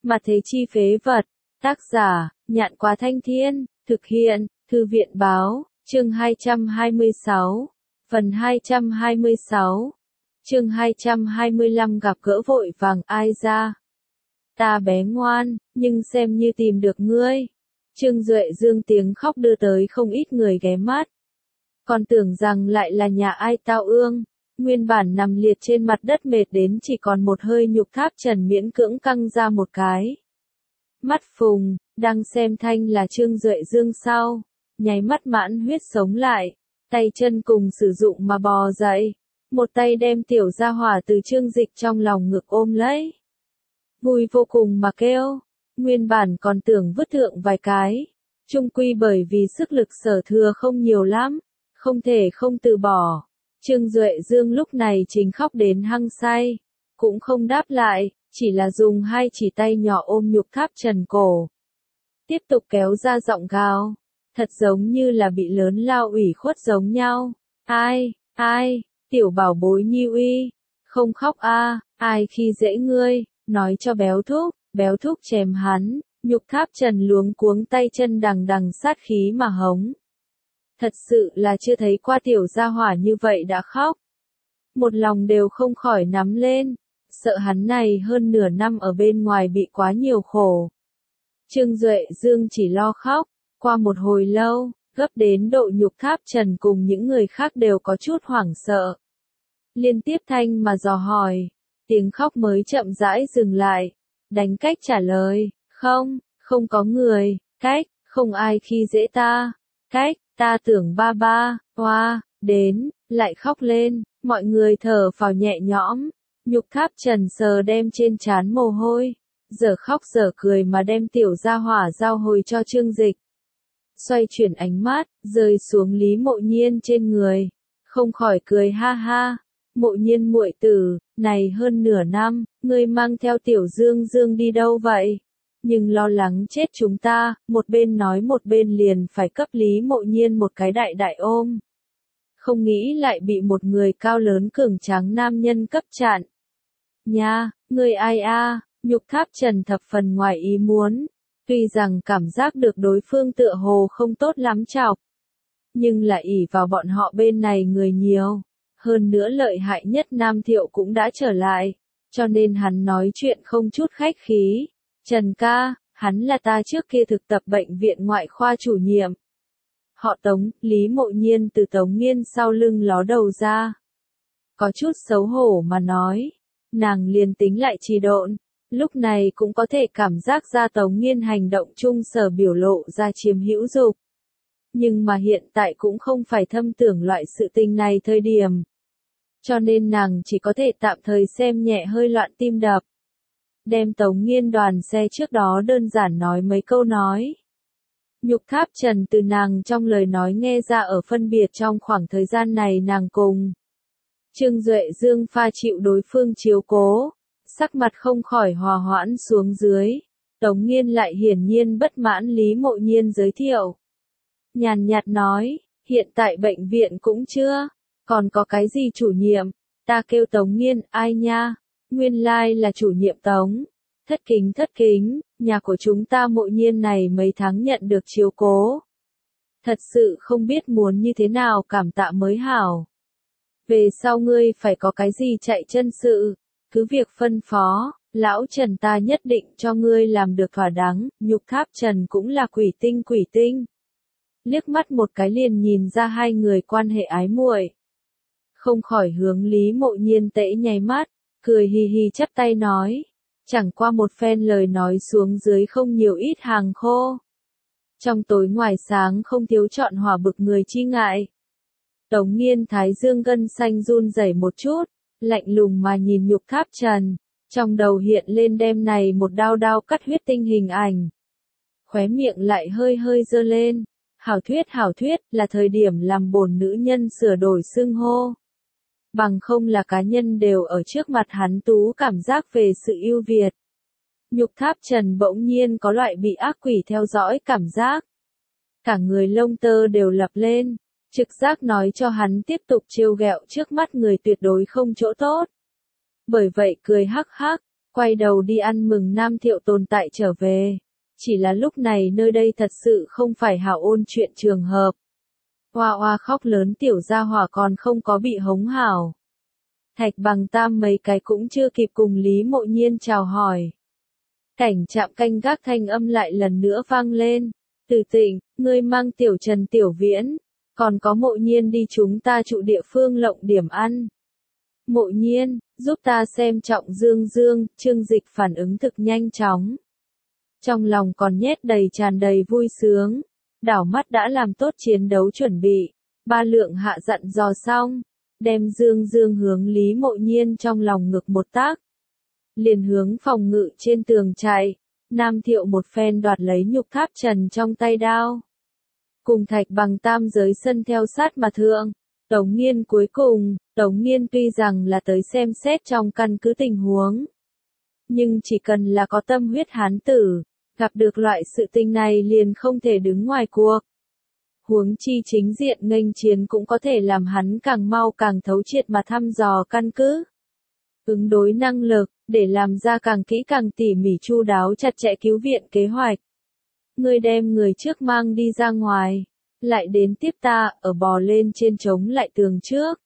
Mà thế chi phế vật. Tác giả, Nhạn Quá Thanh Thiên, thực hiện, Thư viện báo, chương 226, phần 226, chương 225 gặp gỡ vội vàng ai ra. Ta bé ngoan, nhưng xem như tìm được ngươi. Trương Duệ Dương tiếng khóc đưa tới không ít người ghé mắt. Còn tưởng rằng lại là nhà ai tao ương. Nguyên bản nằm liệt trên mặt đất mệt đến chỉ còn một hơi nhục Tháp Trần miễn cưỡng căng ra một cái. Mắt phùng, đang xem thanh là Trương Duệ Dương sau. Nháy mắt mãn huyết sống lại. Tay chân cùng sử dụng mà bò dậy. Một tay đem tiểu gia hỏa từ Trương Dịch trong lòng ngực ôm lấy. Vui vô cùng mà kêu. Nguyên bản còn tưởng vứt thượng vài cái. Chung quy bởi vì sức lực sở thừa không nhiều lắm. Không thể không từ bỏ. Trương Duệ Dương lúc này chính khóc đến hăng say. Cũng không đáp lại, chỉ là dùng hai chỉ tay nhỏ ôm nhục Tháp Trần cổ. Tiếp tục kéo ra giọng gào. Thật giống như là bị lớn lao ủy khuất giống nhau. Ai, tiểu bảo bối Nhi uy. Không khóc a, ai khi dễ ngươi, nói cho béo thúc chèm hắn. Nhục Tháp Trần luống cuống tay chân đằng đằng sát khí mà hống. Thật sự là chưa thấy qua tiểu gia hỏa như vậy đã khóc. Một lòng đều không khỏi nắm lên. Sợ hắn này hơn nửa năm ở bên ngoài bị quá nhiều khổ. Trương Duệ Dương chỉ lo khóc. Qua một hồi lâu, gấp đến độ nhục Tháp Trần cùng những người khác đều có chút hoảng sợ. Liên tiếp thanh mà dò hỏi. Tiếng khóc mới chậm rãi dừng lại. Đánh cách trả lời. Không có người. Cách, không ai khi dễ ta. Cách, ta tưởng ba, hoa, đến, lại khóc lên. Mọi người thở phào nhẹ nhõm. Nhục Tháp Trần sờ đem trên trán mồ hôi. Giờ khóc giờ cười mà đem tiểu gia hỏa giao hồi cho Trương Dịch. Xoay chuyển ánh mắt, rơi xuống Lý Mộ Nhiên trên người. Không khỏi cười ha ha. Mộ Nhiên muội tử, này hơn nửa năm, ngươi mang theo tiểu Dương Dương đi đâu vậy? Nhưng lo lắng chết chúng ta, một bên nói một bên liền phải cấp Lý Mộ Nhiên một cái đại ôm. Không nghĩ lại bị một người cao lớn cường tráng nam nhân cấp chặn. Nha, ngươi ai a? Nhục Tháp Trần thập phần ngoài ý muốn. Tuy rằng cảm giác được đối phương tựa hồ không tốt lắm chọc. Nhưng lại ỷ vào bọn họ bên này người nhiều. Hơn nữa lợi hại nhất Nam Thiệu cũng đã trở lại. Cho nên hắn nói chuyện không chút khách khí. Trần ca, hắn là ta trước kia thực tập bệnh viện ngoại khoa chủ nhiệm. Họ Tống, Lý Mộ Nhiên từ Tống Nghiên sau lưng ló đầu ra. Có chút xấu hổ mà nói. Nàng liền tính lại trì độn. Lúc này cũng có thể cảm giác ra Tống Nghiên hành động chung sở biểu lộ ra chiếm hữu dục. Nhưng mà hiện tại cũng không phải thâm tưởng loại sự tình này thời điểm. Cho nên nàng chỉ có thể tạm thời xem nhẹ hơi loạn tim đập. Đem Tống Nghiên đoàn xe trước đó đơn giản nói mấy câu nói. Nhục Tháp Trần từ nàng trong lời nói nghe ra ở phân biệt trong khoảng thời gian này nàng cùng Trương Duệ Dương pha chịu đối phương chiếu cố. Sắc mặt không khỏi hòa hoãn xuống dưới. Tống Nghiên lại hiển nhiên bất mãn Lý Mộ Nhiên giới thiệu. Nhàn nhạt nói, hiện tại bệnh viện cũng chưa, còn có cái gì chủ nhiệm, ta kêu Tống Nghiên, ai nha, nguyên lai là chủ nhiệm Tống. Thất kính, nhà của chúng ta Mộ Nhiên này mấy tháng nhận được chiếu cố. Thật sự không biết muốn như thế nào cảm tạ mới hảo. Về sau ngươi phải có cái gì chạy chân sự. Cứ việc phân phó, lão Trần ta nhất định cho ngươi làm được thỏa đáng, Nhục Tháp Trần cũng là quỷ tinh. Liếc mắt một cái liền nhìn ra hai người quan hệ ái muội. Không khỏi hướng Lý Mộ Nhiên tễ nháy mắt, cười hi hi chắp tay nói. Chẳng qua một phen lời nói xuống dưới không nhiều ít hàng khô. Trong tối ngoài sáng không thiếu chọn hỏa bực người chi ngại. Tống Nghiên thái dương gân xanh run rẩy một chút. Lạnh lùng mà nhìn Nhục Tháp Trần, trong đầu hiện lên đêm này một đao cắt huyết tinh hình ảnh. Khóe miệng lại hơi giơ lên. Hảo thuyết, là thời điểm làm bổn nữ nhân sửa đổi xưng hô. Bằng không là cá nhân đều ở trước mặt hắn tú cảm giác về sự ưu việt. Nhục Tháp Trần bỗng nhiên có loại bị ác quỷ theo dõi cảm giác. Cả người lông tơ đều lập lên. Trực giác nói cho hắn tiếp tục trêu ghẹo trước mắt người tuyệt đối không chỗ tốt. Bởi vậy cười hắc hắc, quay đầu đi ăn mừng Nam Thiệu tồn tại trở về. Chỉ là lúc này nơi đây thật sự không phải hảo ôn chuyện trường hợp. Hoa hoa khóc lớn tiểu gia hỏa còn không có bị hống hảo. Thạch Bằng Tam mấy cái cũng chưa kịp cùng Lý Mộ Nhiên chào hỏi. Cảnh trạm canh gác thanh âm lại lần nữa vang lên. Từ Tịnh, ngươi mang tiểu Trần Tiểu Viễn, còn có Mộ Nhiên đi chúng ta trụ địa phương lộng điểm ăn. Mộ Nhiên, giúp ta xem Trọng Dương Dương, Trương Dịch phản ứng thực nhanh chóng. Trong lòng còn nhét tràn đầy vui sướng, đảo mắt đã làm tốt chiến đấu chuẩn bị. Ba Lượng hạ dặn dò xong, đem Dương Dương hướng Lý Mộ Nhiên trong lòng ngực một tác. Liền hướng phòng ngự trên tường chạy, Nam Thiệu một phen đoạt lấy Nhục Tháp Trần trong tay đao. Cùng Thạch Bằng Tam giới sân theo sát mà thượng. Tống Nghiên cuối cùng, Tống Nghiên tuy rằng là tới xem xét trong căn cứ tình huống. Nhưng chỉ cần là có tâm huyết hán tử, gặp được loại sự tình này liền không thể đứng ngoài cuộc. Huống chi chính diện nghênh chiến cũng có thể làm hắn càng mau càng thấu triệt mà thăm dò căn cứ. Ứng đối năng lực, để làm ra càng kỹ càng tỉ mỉ chu đáo chặt chẽ cứu viện kế hoạch. Ngươi đem người trước mang đi ra ngoài, lại đến tiếp ta, ở bò lên trên chống lại tường trước.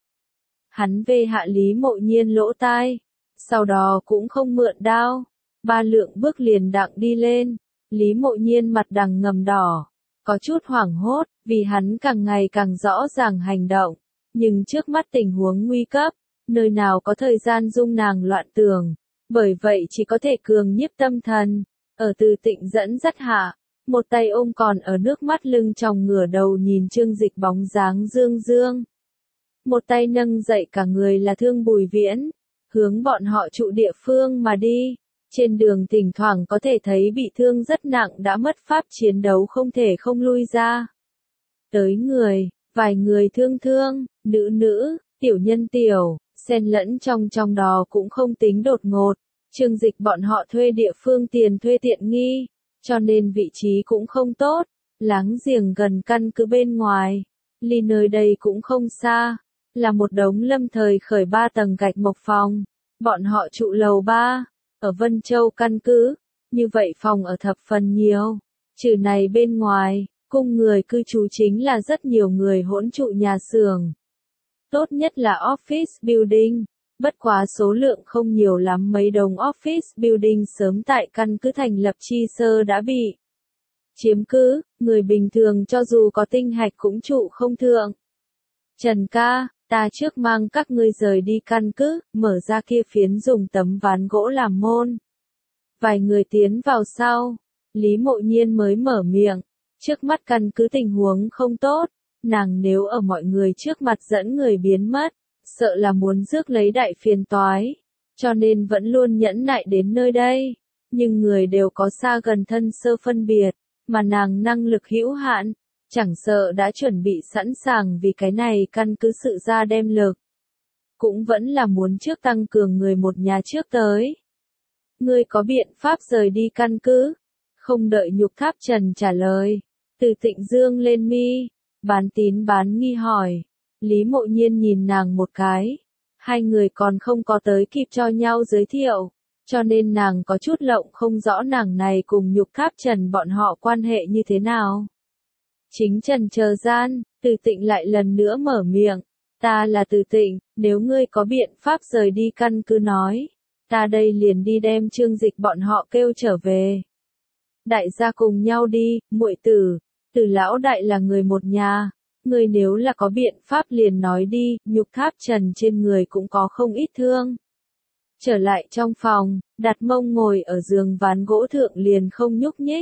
Hắn về hạ Lý Mộ Nhiên lỗ tai, sau đó cũng không mượn đao. Ba Lượng bước liền đặng đi lên, Lý Mộ Nhiên mặt đằng ngầm đỏ, có chút hoảng hốt, vì hắn càng ngày càng rõ ràng hành động. Nhưng trước mắt tình huống nguy cấp, nơi nào có thời gian dung nàng loạn tưởng, bởi vậy chỉ có thể cường nhiếp tâm thần, ở Từ Tịnh dẫn dắt hạ, một tay ôm còn ở nước mắt lưng tròng ngửa đầu nhìn Trương Dịch bóng dáng Dương Dương. Một tay nâng dậy cả người là Thương Bùi Viễn, hướng bọn họ trụ địa phương mà đi. Trên đường thỉnh thoảng có thể thấy bị thương rất nặng đã mất pháp chiến đấu không thể không lui ra. Tới người, vài người thương, nữ, tiểu nhân tiểu, xen lẫn trong đó cũng không tính đột ngột. Trương Dịch bọn họ thuê địa phương tiền thuê tiện nghi, cho nên vị trí cũng không tốt, láng giềng gần căn cứ bên ngoài, ly nơi đây cũng không xa, là một đống lâm thời khởi 3 tầng gạch mộc phòng, bọn họ trụ lầu 3, ở Vân Châu căn cứ, như vậy phòng ở thập phần nhiều, trừ này bên ngoài, cung người cư trú chính là rất nhiều người hỗn trụ nhà xưởng. Tốt nhất là office building. Bất quá số lượng không nhiều lắm, mấy đồng office building sớm tại căn cứ thành lập chi sơ đã bị chiếm cứ, người bình thường cho dù có tinh hạch cũng trụ không thượng. Trần ca, ta trước mang các ngươi rời đi căn cứ, mở ra kia phiến dùng tấm ván gỗ làm môn. Vài người tiến vào sau, Lý Mộ Nhiên mới mở miệng, trước mắt căn cứ tình huống không tốt, nàng nếu ở mọi người trước mặt dẫn người biến mất, sợ là muốn rước lấy đại phiền toái, cho nên vẫn luôn nhẫn nại đến nơi đây. Nhưng người đều có xa gần thân sơ phân biệt, mà nàng năng lực hữu hạn, chẳng sợ đã chuẩn bị sẵn sàng vì cái này căn cứ sự ra đem lực. Cũng vẫn là muốn trước tăng cường người một nhà trước tới. Ngươi có biện pháp rời đi căn cứ? Không đợi Nhục Tháp Trần trả lời, Từ Tịnh dương lên mi, bán tín bán nghi hỏi. Lý Mộ Nhiên nhìn nàng một cái, hai người còn không có tới kịp cho nhau giới thiệu, cho nên nàng có chút lộng không rõ nàng này cùng Nhục Tháp Trần bọn họ quan hệ như thế nào. Chính trần chờ gian, Từ Tịnh lại lần nữa mở miệng, ta là Từ Tịnh, nếu ngươi có biện pháp rời đi căn cứ nói, ta đây liền đi đem Trương Dịch bọn họ kêu trở về. Đại gia cùng nhau đi, muội tử, Từ lão đại là người một nhà. Ngươi nếu là có biện pháp liền nói đi, Nhục Tháp Trần trên người cũng có không ít thương. Trở lại trong phòng, đặt mông ngồi ở giường ván gỗ thượng liền không nhúc nhích.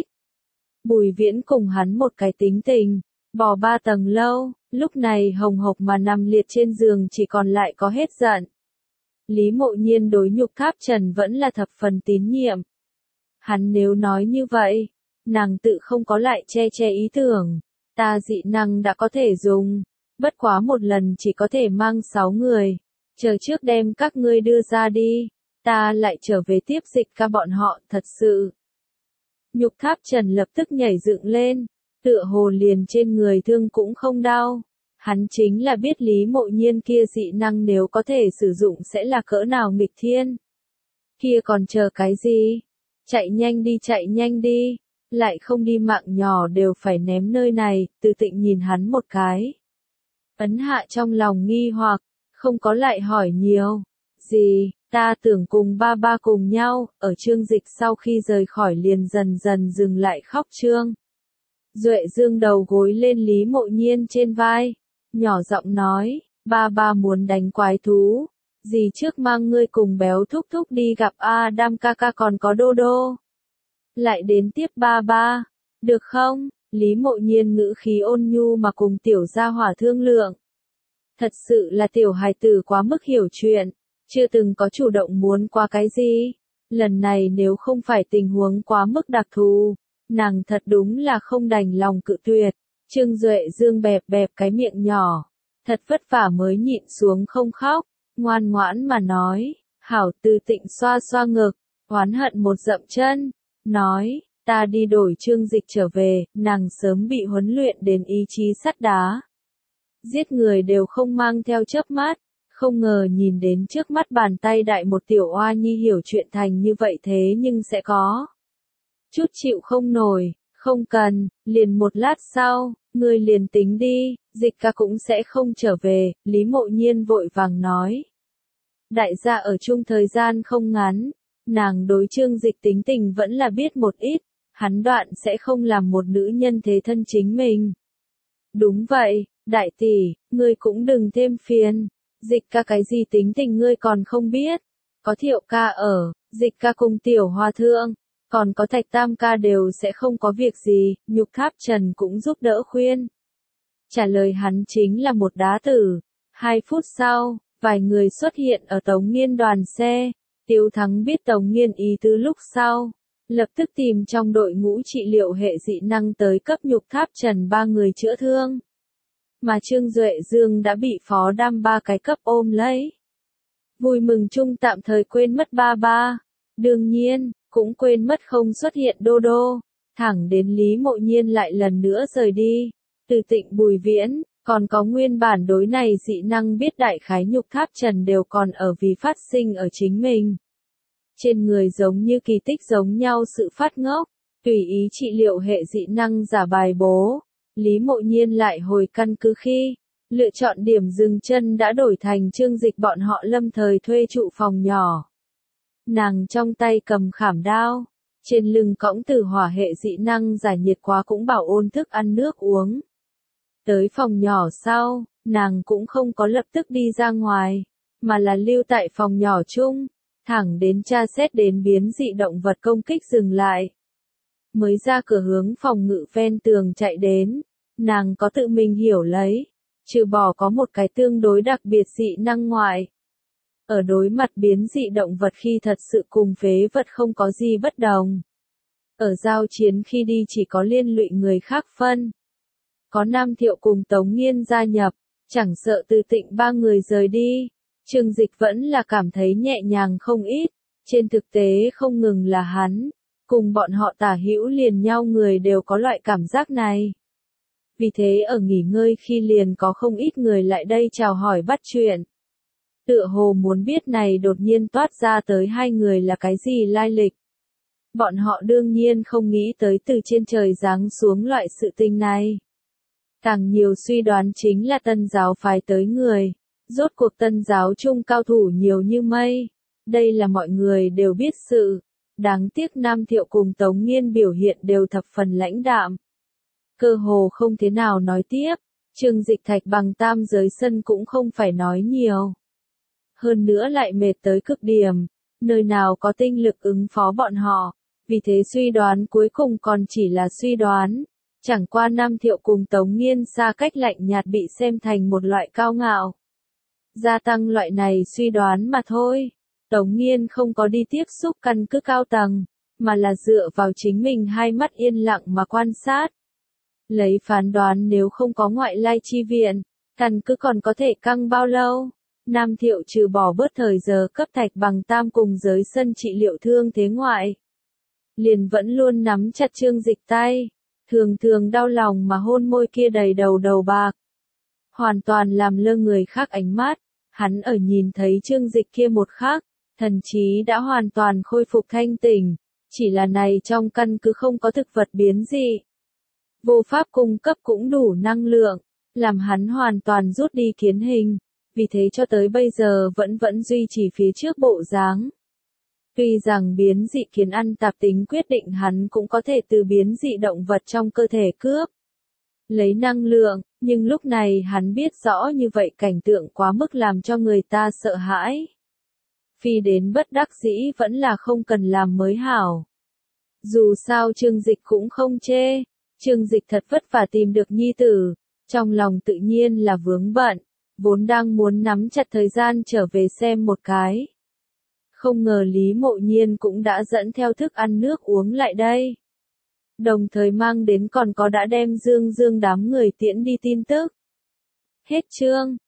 Bùi Viễn cùng hắn một cái tính tình, bò 3 tầng lâu, lúc này hồng hộc mà nằm liệt trên giường chỉ còn lại có hết giận. Lý Mộ Nhiên đối Nhục Tháp Trần vẫn là thập phần tín nhiệm. Hắn nếu nói như vậy, nàng tự không có lại che ý tưởng. Ta dị năng đã có thể dùng, bất quá một lần chỉ có thể mang 6 người, chờ trước đem các ngươi đưa ra đi, ta lại trở về tiếp Dịch ca bọn họ, thật sự. Nhục Tháp Trần lập tức nhảy dựng lên, tựa hồ liền trên người thương cũng không đau, hắn chính là biết Lý Mộ Nhiên kia dị năng nếu có thể sử dụng sẽ là cỡ nào nghịch thiên. kia còn chờ cái gì? Chạy nhanh đi, lại không đi mạng nhỏ đều phải ném nơi này, Từ Tịnh nhìn hắn một cái. Ấn Hạ trong lòng nghi hoặc, không có lại hỏi nhiều. Gì, ta tưởng cùng ba ba cùng nhau, ở Trương Dịch sau khi rời khỏi liền dần dần dừng lại khóc Trương. Duệ Dương đầu gối lên Lý Mộ Nhiên trên vai, nhỏ giọng nói, ba ba muốn đánh quái thú, dì trước mang ngươi cùng béo thúc thúc đi gặp Adam ca ca còn có Đô Đô. Lại đến tiếp ba ba, được không? Lý Mộ Nhiên ngữ khí ôn nhu mà cùng tiểu gia hỏa thương lượng. Thật sự là tiểu hài tử quá mức hiểu chuyện, chưa từng có chủ động muốn qua cái gì. Lần này nếu không phải tình huống quá mức đặc thù, nàng thật đúng là không đành lòng cự tuyệt. Trương Duệ Dương bẹp bẹp cái miệng nhỏ, thật vất vả mới nhịn xuống không khóc, ngoan ngoãn mà nói, hảo. Từ Tịnh xoa xoa ngực, oán hận một dậm chân, nói, ta đi đổi Trương Dịch trở về, nàng sớm bị huấn luyện đến ý chí sắt đá. Giết người đều không mang theo chớp mắt, không ngờ nhìn đến trước mắt bàn tay đại một tiểu oa nhi hiểu chuyện thành như vậy thế nhưng sẽ có chút chịu không nổi, không cần, liền một lát sau, ngươi liền tính đi, Dịch ca cũng sẽ không trở về, Lý Mộ Nhiên vội vàng nói. Đại gia ở chung thời gian không ngắn, nàng đối Trương Dịch tính tình vẫn là biết một ít, hắn đoạn sẽ không làm một nữ nhân thế thân chính mình. Đúng vậy, đại tỷ, ngươi cũng đừng thêm phiền, Dịch ca cái gì tính tình ngươi còn không biết, có Thiệu ca ở, Dịch ca cùng tiểu hòa thượng, còn có Thạch Tam ca đều sẽ không có việc gì, Nhục Tháp Trần cũng giúp đỡ khuyên. Trả lời hắn chính là một đá tử. 2 phút sau, vài người xuất hiện ở Tống Nghiên đoàn xe, Tiếu Thắng biết Tống Nghiên ý tứ lúc sau, lập tức tìm trong đội ngũ trị liệu hệ dị năng tới cấp Nhục Tháp Trần 3 người chữa thương. Mà Trương Duệ Dương đã bị Phó Đam 3 cái cấp ôm lấy. Vui mừng chung tạm thời quên mất ba ba, đương nhiên, cũng quên mất không xuất hiện Đô Đô, thẳng đến Lý Mộ Nhiên lại lần nữa rời đi. Từ Tịnh Bùi Viễn, còn có nguyên bản đối này dị năng biết đại khái Nhục Tháp Trần đều còn ở vì phát sinh ở chính mình. Trên người giống như kỳ tích giống nhau sự phát ngốc, tùy ý trị liệu hệ dị năng giả bài bố. Lý Mộ Nhiên lại hồi căn cứ khi, lựa chọn điểm dừng chân đã đổi thành Trương Dịch bọn họ lâm thời thuê trụ phòng nhỏ. Nàng trong tay cầm khảm đao, trên lưng cõng tử hỏa hệ dị năng giải nhiệt quá cũng bảo ôn thức ăn nước uống. Tới phòng nhỏ sau, nàng cũng không có lập tức đi ra ngoài, mà là lưu tại phòng nhỏ chung, thẳng đến tra xét đến biến dị động vật công kích dừng lại. Mới ra cửa hướng phòng ngự ven tường chạy đến, nàng có tự mình hiểu lấy, trừ bỏ có một cái tương đối đặc biệt dị năng ngoại. Ở đối mặt biến dị động vật khi thật sự cùng phế vật không có gì bất đồng. Ở giao chiến khi đi chỉ có liên lụy người khác phân. Có Nam Thiệu cùng Tống Nghiên gia nhập, chẳng sợ Từ Tịnh 3 người rời đi, Trương Dịch vẫn là cảm thấy nhẹ nhàng không ít, trên thực tế không ngừng là hắn, cùng bọn họ tả hữu liền nhau người đều có loại cảm giác này. Vì thế ở nghỉ ngơi khi liền có không ít người lại đây chào hỏi bắt chuyện. Tựa hồ muốn biết này đột nhiên toát ra tới 2 người là cái gì lai lịch. Bọn họ đương nhiên không nghĩ tới từ trên trời giáng xuống loại sự tình này. Càng nhiều suy đoán chính là Tân giáo phái tới người. Rốt cuộc Tân giáo chung cao thủ nhiều như mây. Đây là mọi người đều biết sự. Đáng tiếc Nam Thiệu cùng Tống Nghiên biểu hiện đều thập phần lãnh đạm. Cơ hồ không thế nào nói tiếp. Trương Dịch Thạch bằng tam giới sân cũng không phải nói nhiều. Hơn nữa lại mệt tới cực điểm. Nơi nào có tinh lực ứng phó bọn họ. Vì thế suy đoán cuối cùng còn chỉ là suy đoán. Chẳng qua Nam Thiệu cùng Tống Nghiên xa cách lạnh nhạt bị xem thành một loại cao ngạo. Gia tăng loại này suy đoán mà thôi. Tống Nghiên không có đi tiếp xúc căn cứ cao tầng, mà là dựa vào chính mình hai mắt yên lặng mà quan sát. Lấy phán đoán nếu không có ngoại lai chi viện, căn cứ còn có thể căng bao lâu. Nam Thiệu trừ bỏ bớt thời giờ cấp Thạch bằng tam cùng giới sân trị liệu thương thế ngoại. Liền vẫn luôn nắm chặt Trương Dịch tay. Thường thường đau lòng mà hôn môi kia đầy đầu bạc. Hoàn toàn làm lơ người khác ánh mắt, hắn ở nhìn thấy Trương Dịch kia một khắc, thần trí đã hoàn toàn khôi phục thanh tỉnh, chỉ là này trong căn cứ không có thực vật biến dị. Vô pháp cung cấp cũng đủ năng lượng, làm hắn hoàn toàn rút đi kiến hình, vì thế cho tới bây giờ vẫn duy trì phía trước bộ dáng. Tuy rằng biến dị kiến ăn tạp tính quyết định hắn cũng có thể từ biến dị động vật trong cơ thể cướp lấy năng lượng, nhưng lúc này hắn biết rõ như vậy cảnh tượng quá mức làm cho người ta sợ hãi. Phi đến bất đắc dĩ vẫn là không cần làm mới hảo. Dù sao Trương Dịch cũng không chê, Trương Dịch thật vất vả tìm được nhi tử, trong lòng tự nhiên là vướng bận, vốn đang muốn nắm chặt thời gian trở về xem một cái. Không ngờ Lý Mộ Nhiên cũng đã dẫn theo thức ăn nước uống lại đây. Đồng thời mang đến còn có đã đem Dương đám người tiễn đi tin tức. Hết chương.